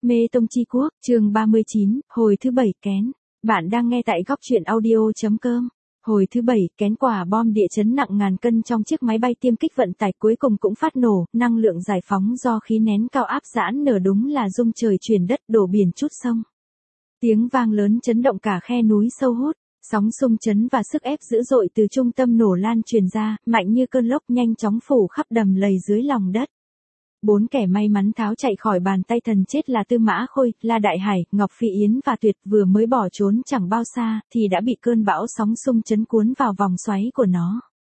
Mê Tông Chi Quốc, chương 39, hồi thứ 7 kén. Bạn đang nghe tại góc truyện audio.com. Hồi thứ 7, kén quả bom địa chấn nặng ngàn cân trong chiếc máy bay tiêm kích vận tải cuối cùng cũng phát nổ, năng lượng giải phóng do khí nén cao áp giãn nở đúng là rung trời chuyển đất đổ biển trút sông. Tiếng vang lớn chấn động cả khe núi sâu hút, sóng xung chấn và sức ép dữ dội từ trung tâm nổ lan truyền ra, mạnh như cơn lốc nhanh chóng phủ khắp đầm lầy dưới lòng đất. 4 kẻ may mắn tháo chạy khỏi bàn tay thần chết là Tư Mã Khôi, La Đại Hải, Ngọc Phi Yến và Tuyệt vừa mới bỏ trốn chẳng bao xa, thì đã bị cơn bão sóng xung chấn cuốn vào vòng xoáy của nó.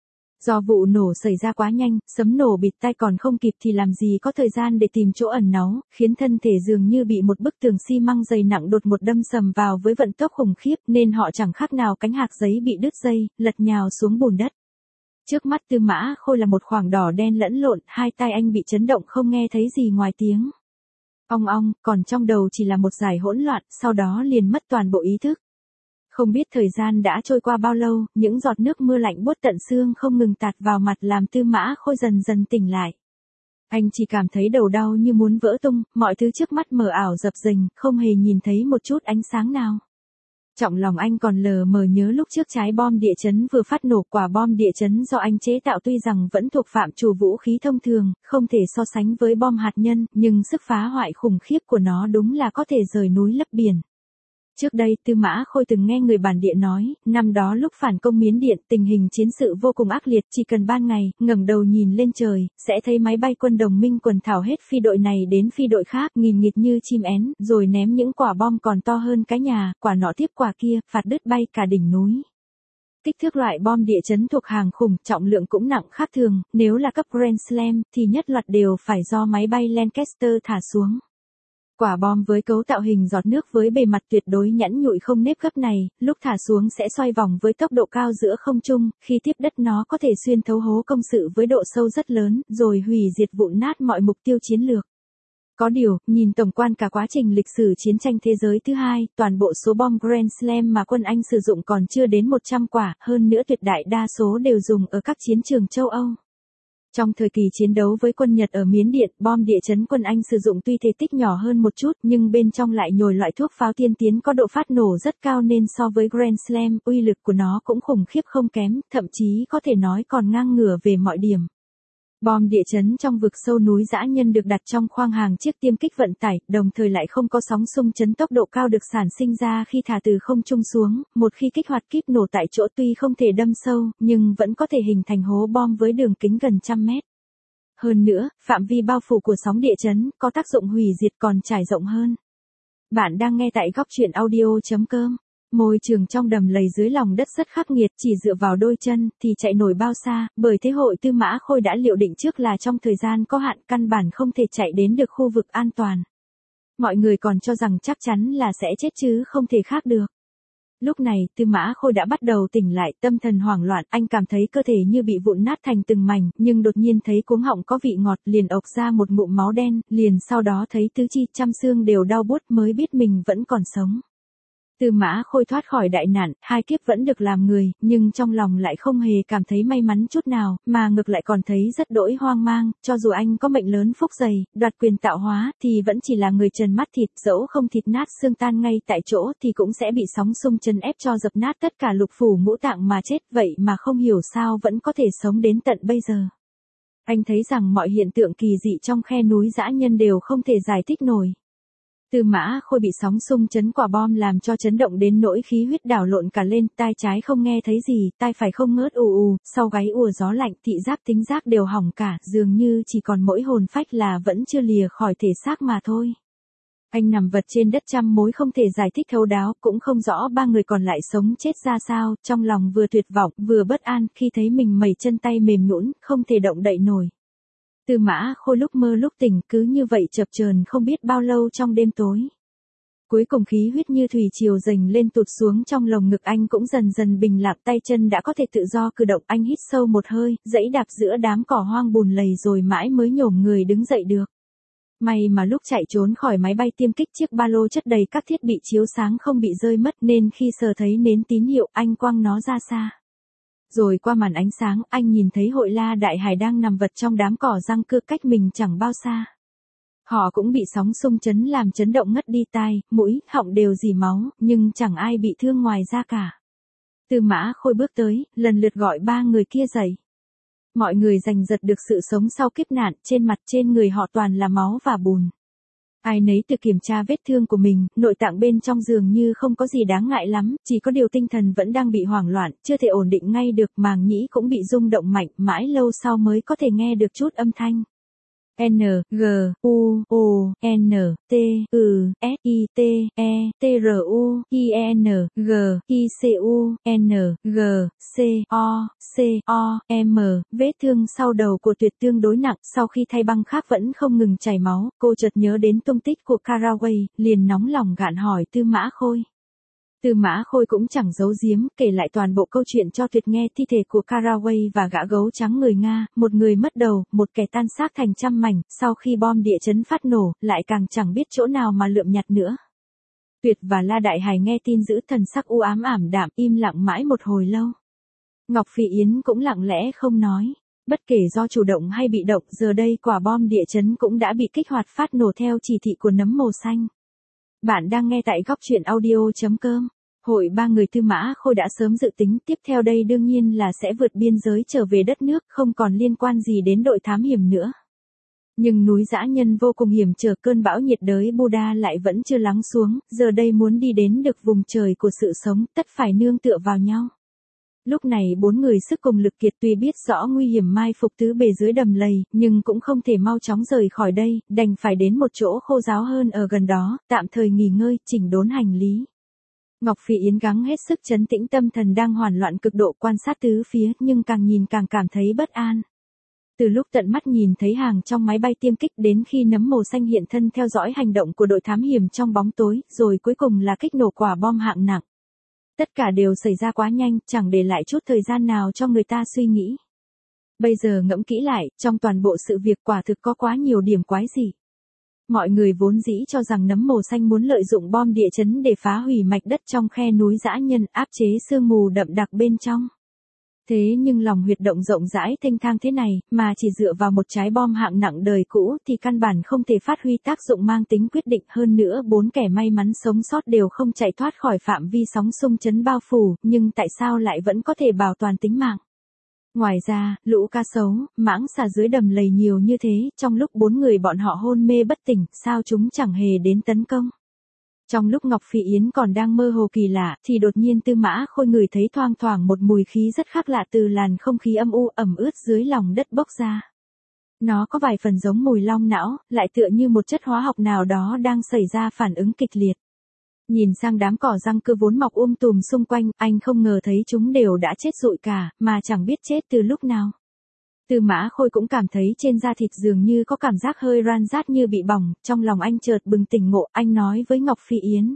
Do vụ nổ xảy ra quá nhanh, sấm nổ bịt tai còn không kịp thì làm gì có thời gian để tìm chỗ ẩn náu, khiến thân thể dường như bị một bức tường xi măng dày nặng đột một đâm sầm vào với vận tốc khủng khiếp nên họ chẳng khác nào cánh hạc giấy bị đứt dây, lật nhào xuống bùn đất. Trước mắt Tư Mã Khôi là một khoảng đỏ đen lẫn lộn, hai tai anh bị chấn động không nghe thấy gì ngoài tiếng ong ong, còn trong đầu chỉ là một dải hỗn loạn, sau đó liền mất toàn bộ ý thức. Không biết thời gian đã trôi qua bao lâu, những giọt nước mưa lạnh buốt tận xương không ngừng tạt vào mặt làm Tư Mã Khôi dần dần tỉnh lại. Anh chỉ cảm thấy đầu đau như muốn vỡ tung, mọi thứ trước mắt mờ ảo dập dềnh, không hề nhìn thấy một chút ánh sáng nào. Trong lòng anh còn lờ mờ nhớ lúc trước trái bom địa chấn vừa phát nổ, quả bom địa chấn do anh chế tạo tuy rằng vẫn thuộc phạm trù vũ khí thông thường, không thể so sánh với bom hạt nhân, nhưng sức phá hoại khủng khiếp của nó đúng là có thể rời núi lấp biển. Trước đây Tư Mã Khôi từng nghe người bản địa nói, năm đó lúc phản công Miến Điện tình hình chiến sự vô cùng ác liệt, chỉ cần ban ngày, ngẩng đầu nhìn lên trời, sẽ thấy máy bay quân đồng minh quần thảo hết phi đội này đến phi đội khác, nghìn nghịt như chim én, rồi ném những quả bom còn to hơn cái nhà, quả nọ tiếp quả kia, phạt đứt bay cả đỉnh núi. Kích thước loại bom địa chấn thuộc hàng khủng, trọng lượng cũng nặng khác thường, nếu là cấp Grand Slam thì nhất loạt đều phải do máy bay Lancaster thả xuống. Quả bom với cấu tạo hình giọt nước với bề mặt tuyệt đối nhẵn nhụi không nếp gấp này, lúc thả xuống sẽ xoay vòng với tốc độ cao giữa không trung, khi tiếp đất nó có thể xuyên thấu hố công sự với độ sâu rất lớn, rồi hủy diệt vụn nát mọi mục tiêu chiến lược. Có điều, nhìn tổng quan cả quá trình lịch sử chiến tranh thế giới thứ hai, toàn bộ số bom Grand Slam mà quân Anh sử dụng còn chưa đến 100 quả, hơn nữa tuyệt đại đa số đều dùng ở các chiến trường châu Âu. Trong thời kỳ chiến đấu với quân Nhật ở Miến Điện, bom địa chấn quân Anh sử dụng tuy thể tích nhỏ hơn một chút nhưng bên trong lại nhồi loại thuốc pháo tiên tiến có độ phát nổ rất cao nên so với Grand Slam, uy lực của nó cũng khủng khiếp không kém, thậm chí có thể nói còn ngang ngửa về mọi điểm. Bom địa chấn trong vực sâu núi dã nhân được đặt trong khoang hàng chiếc tiêm kích vận tải, đồng thời lại không có sóng xung chấn tốc độ cao được sản sinh ra khi thả từ không trung xuống, một khi kích hoạt kíp nổ tại chỗ tuy không thể đâm sâu, nhưng vẫn có thể hình thành hố bom với đường kính gần 100 mét. Hơn nữa, phạm vi bao phủ của sóng địa chấn có tác dụng hủy diệt còn trải rộng hơn. Bạn đang nghe tại góc truyện audio.com. Môi trường trong đầm lầy dưới lòng đất rất khắc nghiệt, chỉ dựa vào đôi chân thì chạy nổi bao xa, bởi thế hội Tư Mã Khôi đã liệu định trước là trong thời gian có hạn căn bản không thể chạy đến được khu vực an toàn. Mọi người còn cho rằng chắc chắn là sẽ chết chứ không thể khác được. Lúc này, Tư Mã Khôi đã bắt đầu tỉnh lại, tâm thần hoảng loạn, anh cảm thấy cơ thể như bị vụn nát thành từng mảnh, nhưng đột nhiên thấy cuống họng có vị ngọt, liền ộc ra một ngụm máu đen, liền sau đó thấy tứ chi trăm xương đều đau buốt mới biết mình vẫn còn sống. Tư Mã Khôi thoát khỏi đại nạn, hai kiếp vẫn được làm người, nhưng trong lòng lại không hề cảm thấy may mắn chút nào, mà ngược lại còn thấy rất đỗi hoang mang, cho dù anh có mệnh lớn phúc dày, đoạt quyền tạo hóa, thì vẫn chỉ là người trần mắt thịt, dẫu không thịt nát xương tan ngay tại chỗ thì cũng sẽ bị sóng xung chấn ép cho dập nát tất cả lục phủ ngũ tạng mà chết, vậy mà không hiểu sao vẫn có thể sống đến tận bây giờ. Anh thấy rằng mọi hiện tượng kỳ dị trong khe núi dã nhân đều không thể giải thích nổi. Tư Mã Khôi bị sóng xung chấn quả bom làm cho chấn động đến nỗi khí huyết đảo lộn cả lên, tai trái không nghe thấy gì, tai phải không ngớt ù ù, sau gáy ùa gió lạnh, thị giác thính giác đều hỏng cả, dường như chỉ còn mỗi hồn phách là vẫn chưa lìa khỏi thể xác mà thôi. Anh nằm vật trên đất trăm mối không thể giải thích thấu đáo, cũng không rõ ba người còn lại sống chết ra sao, trong lòng vừa tuyệt vọng, vừa bất an, khi thấy mình mẩy chân tay mềm nhũn, không thể động đậy nổi. Tư Mã Khôi lúc mơ lúc tỉnh cứ như vậy chập chờn không biết bao lâu trong đêm tối. Cuối cùng khí huyết như thủy triều dành lên tụt xuống trong lồng ngực anh cũng dần dần bình lặng, tay chân đã có thể tự do cử động, anh hít sâu một hơi, giãy đạp giữa đám cỏ hoang bùn lầy rồi mãi mới nhổm người đứng dậy được. May mà lúc chạy trốn khỏi máy bay tiêm kích chiếc ba lô chất đầy các thiết bị chiếu sáng không bị rơi mất nên khi sờ thấy nến tín hiệu anh quăng nó ra xa. Rồi qua màn ánh sáng, anh nhìn thấy hội La Đại Hải đang nằm vật trong đám cỏ răng cưa cách mình chẳng bao xa. Họ cũng bị sóng xung chấn làm chấn động ngất đi tai, mũi, họng đều rỉ máu, nhưng chẳng ai bị thương ngoài da cả. Tư Mã Khôi bước tới, lần lượt gọi ba người kia dậy. Mọi người giành giật được sự sống sau kiếp nạn, trên mặt trên người họ toàn là máu và bùn. Ai nấy tự kiểm tra vết thương của mình, nội tạng bên trong dường như không có gì đáng ngại lắm, chỉ có điều tinh thần vẫn đang bị hoảng loạn, chưa thể ổn định ngay được, màng nhĩ cũng bị rung động mạnh, mãi lâu sau mới có thể nghe được chút âm thanh. N, G, U, O, N, T, U, S, I, T, E, T, R, U, I, N, G, I, C, U, N, G, C, O, C, O, M, vết thương sau đầu của Tuyệt tương đối nặng, sau khi thay băng khác vẫn không ngừng chảy máu, cô chợt nhớ đến tung tích của Caraway, liền nóng lòng gạn hỏi Tư Mã Khôi. Tư Mã Khôi cũng chẳng giấu giếm, kể lại toàn bộ câu chuyện cho Tuyệt nghe. Thi thể của Caraway và gã gấu trắng người Nga, một người mất đầu, một kẻ tan xác thành trăm mảnh, sau khi bom địa chấn phát nổ, lại càng chẳng biết chỗ nào mà lượm nhặt nữa. Tuyệt và La Đại Hải nghe tin giữ thần sắc u ám ảm đạm, im lặng mãi một hồi lâu. Ngọc Phi Yến cũng lặng lẽ không nói. Bất kể do chủ động hay bị động, giờ đây quả bom địa chấn cũng đã bị kích hoạt phát nổ theo chỉ thị của nấm màu xanh. Bạn đang nghe tại góc truyện audio.com. Hội ba người Tư Mã Khôi đã sớm dự tính, tiếp theo đây đương nhiên là sẽ vượt biên giới trở về đất nước, không còn liên quan gì đến đội thám hiểm nữa. Nhưng núi dã nhân vô cùng hiểm trở, cơn bão nhiệt đới Buddha lại vẫn chưa lắng xuống, giờ đây muốn đi đến được vùng trời của sự sống, tất phải nương tựa vào nhau. Lúc này bốn người sức cùng lực kiệt, tuy biết rõ nguy hiểm mai phục tứ bề dưới đầm lầy, nhưng cũng không thể mau chóng rời khỏi đây, đành phải đến một chỗ khô ráo hơn ở gần đó, tạm thời nghỉ ngơi, chỉnh đốn hành lý. Ngọc Phi Yến gắng hết sức trấn tĩnh tâm thần đang hoảng loạn cực độ, quan sát tứ phía, nhưng càng nhìn càng cảm thấy bất an. Từ lúc tận mắt nhìn thấy hàng trong máy bay tiêm kích, đến khi nấm màu xanh hiện thân theo dõi hành động của đội thám hiểm trong bóng tối, rồi cuối cùng là kích nổ quả bom hạng nặng. Tất cả đều xảy ra quá nhanh, chẳng để lại chút thời gian nào cho người ta suy nghĩ. Bây giờ ngẫm kỹ lại, trong toàn bộ sự việc quả thực có quá nhiều điểm quái dị. Mọi người vốn dĩ cho rằng nấm màu xanh muốn lợi dụng bom địa chấn để phá hủy mạch đất trong khe núi dã nhân, áp chế sương mù đậm đặc bên trong. Thế nhưng lòng huyệt động rộng rãi thênh thang thế này, mà chỉ dựa vào một trái bom hạng nặng đời cũ thì căn bản không thể phát huy tác dụng mang tính quyết định. Hơn nữa bốn kẻ may mắn sống sót đều không chạy thoát khỏi phạm vi sóng xung chấn bao phủ, nhưng tại sao lại vẫn có thể bảo toàn tính mạng? Ngoài ra, lũ cá sấu, mãng xà dưới đầm lầy nhiều như thế, trong lúc bốn người bọn họ hôn mê bất tỉnh, sao chúng chẳng hề đến tấn công? Trong lúc Ngọc Phi Yến còn đang mơ hồ kỳ lạ, thì đột nhiên Tư Mã Khôi ngửi thấy thoang thoảng một mùi khí rất khác lạ từ làn không khí âm u ẩm ướt dưới lòng đất bốc ra. Nó có vài phần giống mùi long não, lại tựa như một chất hóa học nào đó đang xảy ra phản ứng kịch liệt. Nhìn sang đám cỏ răng cưa vốn mọc tùm xung quanh, anh không ngờ thấy chúng đều đã chết rụi cả, mà chẳng biết chết từ lúc nào. Tư Mã Khôi cũng cảm thấy trên da thịt dường như có cảm giác hơi ran rát như bị bỏng, trong lòng anh chợt bừng tỉnh ngộ, anh nói với Ngọc Phi Yến.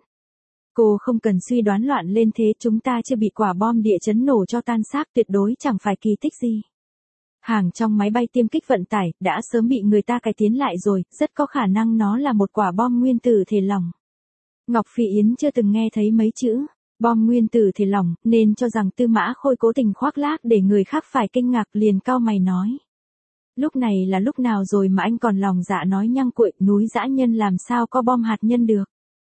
Cô không cần suy đoán loạn lên thế, chúng ta chưa bị quả bom địa chấn nổ cho tan xác, tuyệt đối chẳng phải kỳ tích gì. Hàng trong máy bay tiêm kích vận tải, đã sớm bị người ta cải tiến lại rồi, rất có khả năng nó là một quả bom nguyên tử thể lỏng. Ngọc Phi Yến chưa từng nghe thấy mấy chữ bom nguyên tử thể lỏng, nên cho rằng Tư Mã Khôi cố tình khoác lác để người khác phải kinh ngạc, liền cau mày nói. Lúc này là lúc nào rồi mà anh còn lòng dạ nói nhăng cuội, núi dã nhân làm sao có bom hạt nhân được.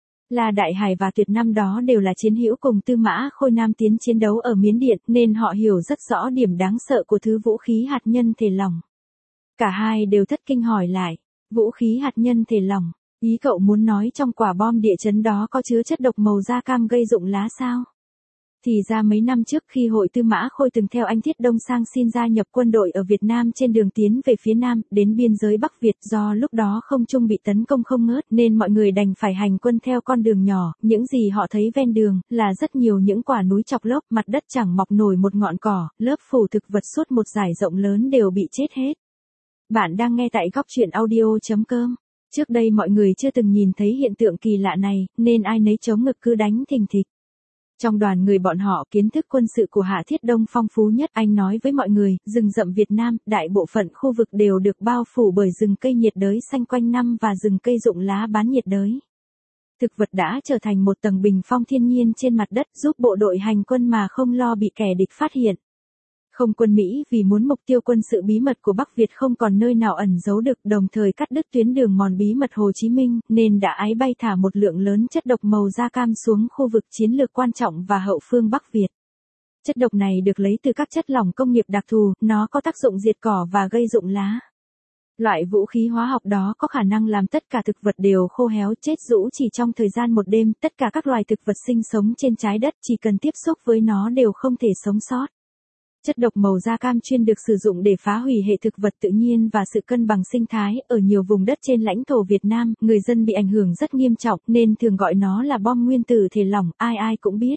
Là Đại Hải và Tuyệt năm đó đều là chiến hữu cùng Tư Mã Khôi Nam tiến chiến đấu ở Miến Điện, nên họ hiểu rất rõ điểm đáng sợ của thứ vũ khí hạt nhân thể lỏng. Cả hai đều thất kinh hỏi lại, vũ khí hạt nhân thể lỏng, ý cậu muốn nói trong quả bom địa chấn đó có chứa chất độc màu da cam gây rụng lá sao? Thì ra mấy năm trước khi hội Tư Mã Khôi từng theo anh Thiết Đông sang xin gia nhập quân đội ở Việt Nam trên đường tiến về phía Nam, đến biên giới Bắc Việt, do lúc đó không trung bị tấn công không ngớt nên mọi người đành phải hành quân theo con đường nhỏ, những gì họ thấy ven đường là rất nhiều những quả núi chọc lốc, mặt đất chẳng mọc nổi một ngọn cỏ, lớp phủ thực vật suốt một dải rộng lớn đều bị chết hết. Bạn đang nghe tại góc truyện audio.com. Trước đây mọi người chưa từng nhìn thấy hiện tượng kỳ lạ này, nên ai nấy chống ngực cứ đánh thình thịch. Trong đoàn người bọn họ, kiến thức quân sự của Hạ Thiết Đông phong phú nhất. Anh nói với mọi người, rừng rậm Việt Nam, đại bộ phận khu vực đều được bao phủ bởi rừng cây nhiệt đới xanh quanh năm và rừng cây rụng lá bán nhiệt đới. Thực vật đã trở thành một tầng bình phong thiên nhiên trên mặt đất, giúp bộ đội hành quân mà không lo bị kẻ địch phát hiện. Không quân Mỹ vì muốn mục tiêu quân sự bí mật của Bắc Việt không còn nơi nào ẩn giấu được, đồng thời cắt đứt tuyến đường mòn bí mật Hồ Chí Minh, nên đã ái bay thả một lượng lớn chất độc màu da cam xuống khu vực chiến lược quan trọng và hậu phương Bắc Việt. Chất độc này được lấy từ các chất lỏng công nghiệp đặc thù, nó có tác dụng diệt cỏ và gây rụng lá. Loại vũ khí hóa học đó có khả năng làm tất cả thực vật đều khô héo chết rũ chỉ trong thời gian một đêm, tất cả các loài thực vật sinh sống trên trái đất chỉ cần tiếp xúc với nó đều không thể sống sót. Chất độc màu da cam chuyên được sử dụng để phá hủy hệ thực vật tự nhiên và sự cân bằng sinh thái, ở nhiều vùng đất trên lãnh thổ Việt Nam, người dân bị ảnh hưởng rất nghiêm trọng nên thường gọi nó là bom nguyên tử thể lỏng, ai ai cũng biết.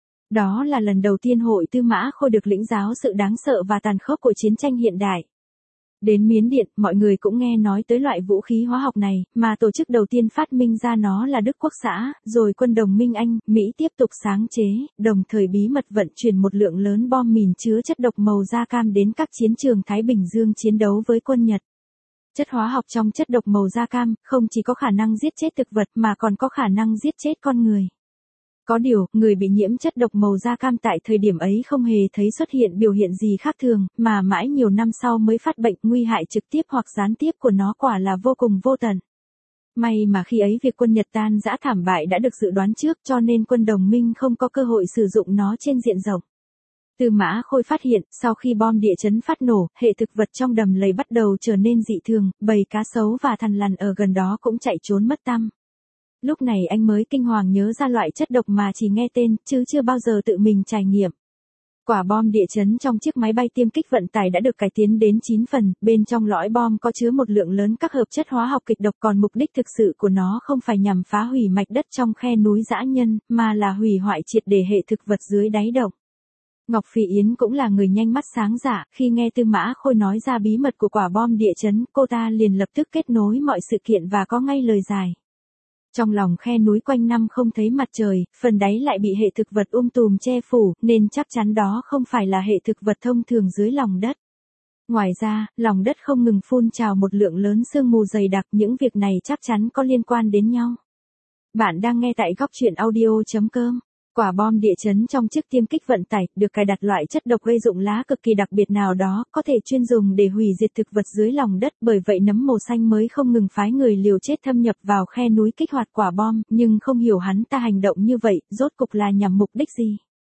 Đó là lần đầu tiên Hội Tư Mã Khôi được lĩnh giáo sự đáng sợ và tàn khốc của chiến tranh hiện đại. Đến Miến Điện, mọi người cũng nghe nói tới loại vũ khí hóa học này, mà tổ chức đầu tiên phát minh ra nó là Đức Quốc xã, rồi quân đồng minh Anh, Mỹ tiếp tục sáng chế, đồng thời bí mật vận chuyển một lượng lớn bom mìn chứa chất độc màu da cam đến các chiến trường Thái Bình Dương chiến đấu với quân Nhật. Chất hóa học trong chất độc màu da cam không chỉ có khả năng giết chết thực vật mà còn có khả năng giết chết con người. Có điều, người bị nhiễm chất độc màu da cam tại thời điểm ấy không hề thấy xuất hiện biểu hiện gì khác thường, mà mãi nhiều năm sau mới phát bệnh, nguy hại trực tiếp hoặc gián tiếp của nó quả là vô cùng vô tận. May mà khi ấy việc quân Nhật tan rã thảm bại đã được dự đoán trước cho nên quân đồng minh không có cơ hội sử dụng nó trên diện rộng. Tư Mã Khôi phát hiện, sau khi bom địa chấn phát nổ, hệ thực vật trong đầm lầy bắt đầu trở nên dị thường, bầy cá sấu và thằn lằn ở gần đó cũng chạy trốn mất tăm. Lúc này anh mới kinh hoàng nhớ ra loại chất độc mà chỉ nghe tên, chứ chưa bao giờ tự mình trải nghiệm. Quả bom địa chấn trong chiếc máy bay tiêm kích vận tải đã được cải tiến đến 9 phần, bên trong lõi bom có chứa một lượng lớn các hợp chất hóa học kịch độc, còn mục đích thực sự của nó không phải nhằm phá hủy mạch đất trong khe núi dã nhân, mà là hủy hoại triệt để hệ thực vật dưới đáy động. Ngọc Phi Yến cũng là người nhanh mắt sáng dạ, khi nghe Tư Mã Khôi nói ra bí mật của quả bom địa chấn, cô ta liền lập tức kết nối mọi sự kiện và có ngay lời giải. Trong lòng khe núi quanh năm không thấy mặt trời, phần đáy lại bị hệ thực vật tùm che phủ, nên chắc chắn đó không phải là hệ thực vật thông thường dưới lòng đất. Ngoài ra, lòng đất không ngừng phun trào một lượng lớn sương mù dày đặc, những việc này chắc chắn có liên quan đến nhau. Bạn đang nghe tại góc truyện audio.com. Quả bom địa chấn trong chiếc tiêm kích vận tải được cài đặt loại chất độc gây rụng lá cực kỳ đặc biệt nào đó, có thể chuyên dùng để hủy diệt thực vật dưới lòng đất, bởi vậy nấm màu xanh mới không ngừng phái người liều chết thâm nhập vào khe núi kích hoạt quả bom, nhưng không hiểu hắn ta hành động như vậy, rốt cục là nhằm mục đích gì.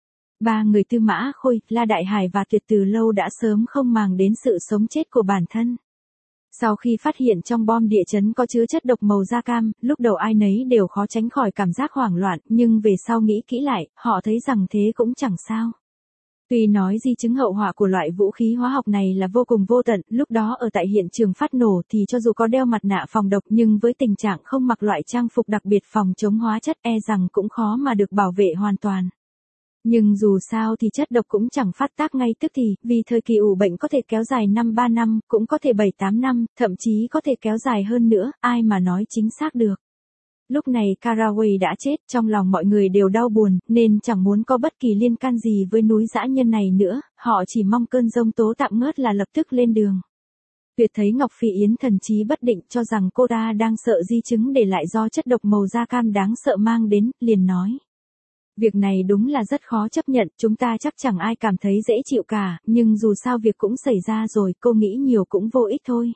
Ba người Tư Mã Khôi, La Đại Hải và Tuyệt từ lâu đã sớm không màng đến sự sống chết của bản thân. Sau khi phát hiện trong bom địa chấn có chứa chất độc màu da cam, lúc đầu ai nấy đều khó tránh khỏi cảm giác hoảng loạn, nhưng về sau nghĩ kỹ lại, họ thấy rằng thế cũng chẳng sao. Tuy nói di chứng hậu họa của loại vũ khí hóa học này là vô cùng vô tận, lúc đó ở tại hiện trường phát nổ thì cho dù có đeo mặt nạ phòng độc nhưng với tình trạng không mặc loại trang phục đặc biệt phòng chống hóa chất e rằng cũng khó mà được bảo vệ hoàn toàn. Nhưng dù sao thì chất độc cũng chẳng phát tác ngay tức thì, vì thời kỳ ủ bệnh có thể kéo dài 3 năm, cũng có thể 7-8 năm, thậm chí có thể kéo dài hơn nữa, ai mà nói chính xác được. Lúc này Caraway đã chết, trong lòng mọi người đều đau buồn, nên chẳng muốn có bất kỳ liên can gì với núi dã nhân này nữa, họ chỉ mong cơn giông tố tạm ngớt là lập tức lên đường. Tuyệt thấy Ngọc Phi Yến thần trí bất định cho rằng cô ta đang sợ di chứng để lại do chất độc màu da cam đáng sợ mang đến, liền nói. Việc này đúng là rất khó chấp nhận, chúng ta chắc chẳng ai cảm thấy dễ chịu cả, nhưng dù sao việc cũng xảy ra rồi, cô nghĩ nhiều cũng vô ích thôi.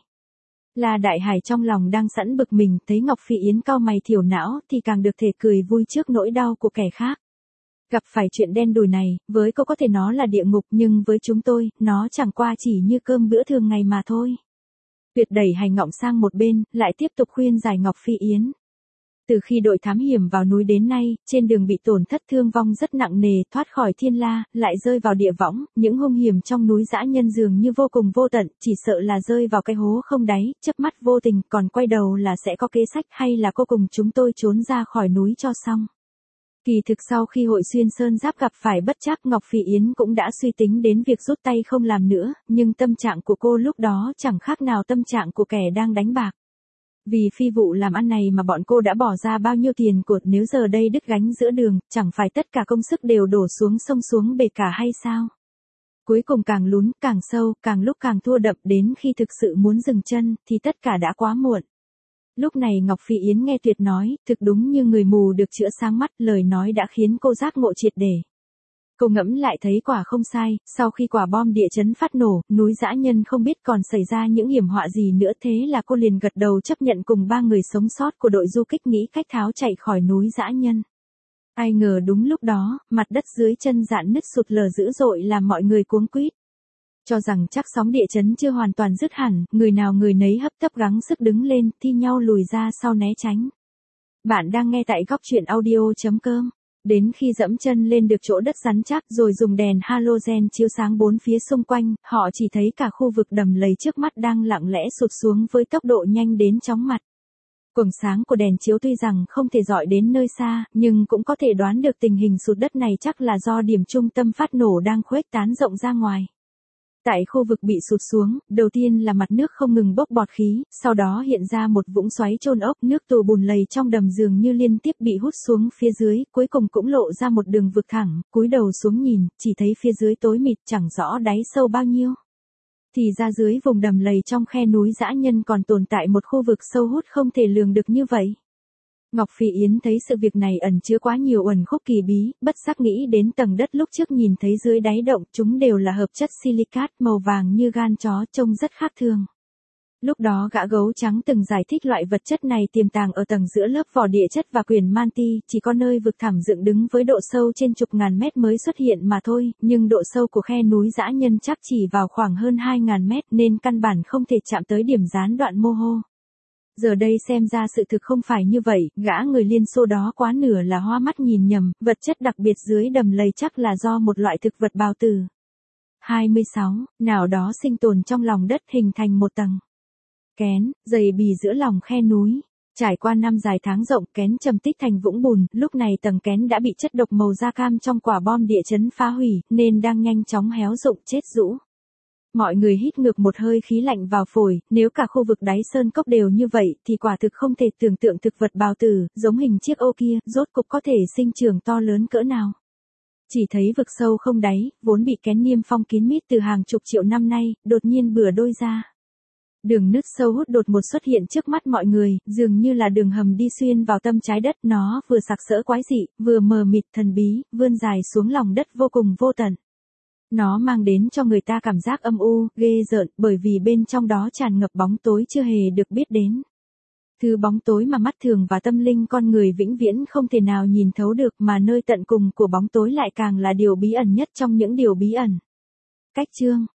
La Đại Hải trong lòng đang sẵn bực mình, thấy Ngọc Phi Yến cau mày thiểu não, thì càng được thể cười vui trước nỗi đau của kẻ khác. Gặp phải chuyện đen đủi này, với cô có thể nó là địa ngục, nhưng với chúng tôi, nó chẳng qua chỉ như cơm bữa thường ngày mà thôi. Tuyệt đẩy Hành Ngọng sang một bên, lại tiếp tục khuyên giải Ngọc Phi Yến. Từ khi đội thám hiểm vào núi đến nay, trên đường bị tổn thất thương vong rất nặng nề, thoát khỏi thiên la, lại rơi vào địa võng, những hung hiểm trong núi dã nhân dường như vô cùng vô tận, chỉ sợ là rơi vào cái hố không đáy, chớp mắt vô tình, còn quay đầu là sẽ có kế sách hay là cô cùng chúng tôi trốn ra khỏi núi cho xong. Kỳ thực sau khi hội xuyên sơn giáp gặp phải bất trắc, Ngọc Phi Yến cũng đã suy tính đến việc rút tay không làm nữa, nhưng tâm trạng của cô lúc đó chẳng khác nào tâm trạng của kẻ đang đánh bạc. Vì phi vụ làm ăn này mà bọn cô đã bỏ ra bao nhiêu tiền của, nếu giờ đây đứt gánh giữa đường, chẳng phải tất cả công sức đều đổ xuống sông xuống bể cả hay sao? Cuối cùng càng lún, càng sâu, càng lúc càng thua đậm, đến khi thực sự muốn dừng chân, thì tất cả đã quá muộn. Lúc này Ngọc Phi Yến nghe Tuyệt nói, thực đúng như người mù được chữa sáng mắt, lời nói đã khiến cô giác ngộ triệt để. Cô ngẫm lại thấy quả không sai, sau khi quả bom địa chấn phát nổ, núi dã nhân không biết còn xảy ra những hiểm họa gì nữa, thế là cô liền gật đầu chấp nhận cùng 3 người sống sót của đội du kích nghĩ cách tháo chạy khỏi núi dã nhân. Ai ngờ đúng lúc đó, mặt đất dưới chân rạn nứt sụt lở dữ dội làm mọi người cuống quýt. Cho rằng chắc sóng địa chấn chưa hoàn toàn dứt hẳn, người nào người nấy hấp tấp gắng sức đứng lên, thi nhau lùi ra sau né tránh. Bạn đang nghe tại góc truyện audio.com. Đến khi dẫm chân lên được chỗ đất rắn chắc rồi dùng đèn halogen chiếu sáng bốn phía xung quanh, họ chỉ thấy cả khu vực đầm lầy trước mắt đang lặng lẽ sụt xuống với tốc độ nhanh đến chóng mặt. Quầng sáng của đèn chiếu tuy rằng không thể dọi đến nơi xa, nhưng cũng có thể đoán được tình hình sụt đất này chắc là do điểm trung tâm phát nổ đang khuếch tán rộng ra ngoài. Tại khu vực bị sụt xuống, đầu tiên là mặt nước không ngừng bốc bọt khí, sau đó hiện ra một vũng xoáy chôn ốc, nước tù bùn lầy trong đầm dường như liên tiếp bị hút xuống phía dưới, cuối cùng cũng lộ ra một đường vực thẳng, cúi đầu xuống nhìn, chỉ thấy phía dưới tối mịt chẳng rõ đáy sâu bao nhiêu. Thì ra dưới vùng đầm lầy trong khe núi dã nhân còn tồn tại một khu vực sâu hút không thể lường được như vậy. Ngọc Phi Yến thấy sự việc này ẩn chứa quá nhiều uẩn khúc kỳ bí, bất giác nghĩ đến tầng đất lúc trước nhìn thấy dưới đáy động, chúng đều là hợp chất silicat màu vàng như gan chó, trông rất khác thường. Lúc đó gã gấu trắng từng giải thích loại vật chất này tiềm tàng ở tầng giữa lớp vỏ địa chất và quyển manti, chỉ có nơi vực thẳm dựng đứng với độ sâu trên chục ngàn mét mới xuất hiện mà thôi, nhưng độ sâu của khe núi dã nhân chắc chỉ vào khoảng hơn 2.000 mét nên căn bản không thể chạm tới điểm gián đoạn mô hô. Giờ đây xem ra sự thực không phải như vậy, gã người Liên Xô đó quá nửa là hoa mắt nhìn nhầm, vật chất đặc biệt dưới đầm lầy chắc là do một loại thực vật bào tử. 26. Nào đó sinh tồn trong lòng đất hình thành một tầng kén, dày bì giữa lòng khe núi. Trải qua năm dài tháng rộng, kén trầm tích thành vũng bùn, lúc này tầng kén đã bị chất độc màu da cam trong quả bom địa chấn phá hủy, nên đang nhanh chóng héo rụng chết rũ. Mọi người hít ngược một hơi khí lạnh vào phổi, nếu cả khu vực đáy sơn cốc đều như vậy, thì quả thực không thể tưởng tượng thực vật bào tử, giống hình chiếc ô kia, rốt cục có thể sinh trưởng to lớn cỡ nào. Chỉ thấy vực sâu không đáy, vốn bị kén niêm phong kín mít từ hàng chục triệu năm nay, đột nhiên bừa đôi ra. Đường nứt sâu hút đột ngột xuất hiện trước mắt mọi người, dường như là đường hầm đi xuyên vào tâm trái đất, nó vừa sặc sỡ quái dị, vừa mờ mịt thần bí, vươn dài xuống lòng đất vô cùng vô tận. Nó mang đến cho người ta cảm giác âm u, ghê rợn, bởi vì bên trong đó tràn ngập bóng tối chưa hề được biết đến. Thứ bóng tối mà mắt thường và tâm linh con người vĩnh viễn không thể nào nhìn thấu được, mà nơi tận cùng của bóng tối lại càng là điều bí ẩn nhất trong những điều bí ẩn. Cách chương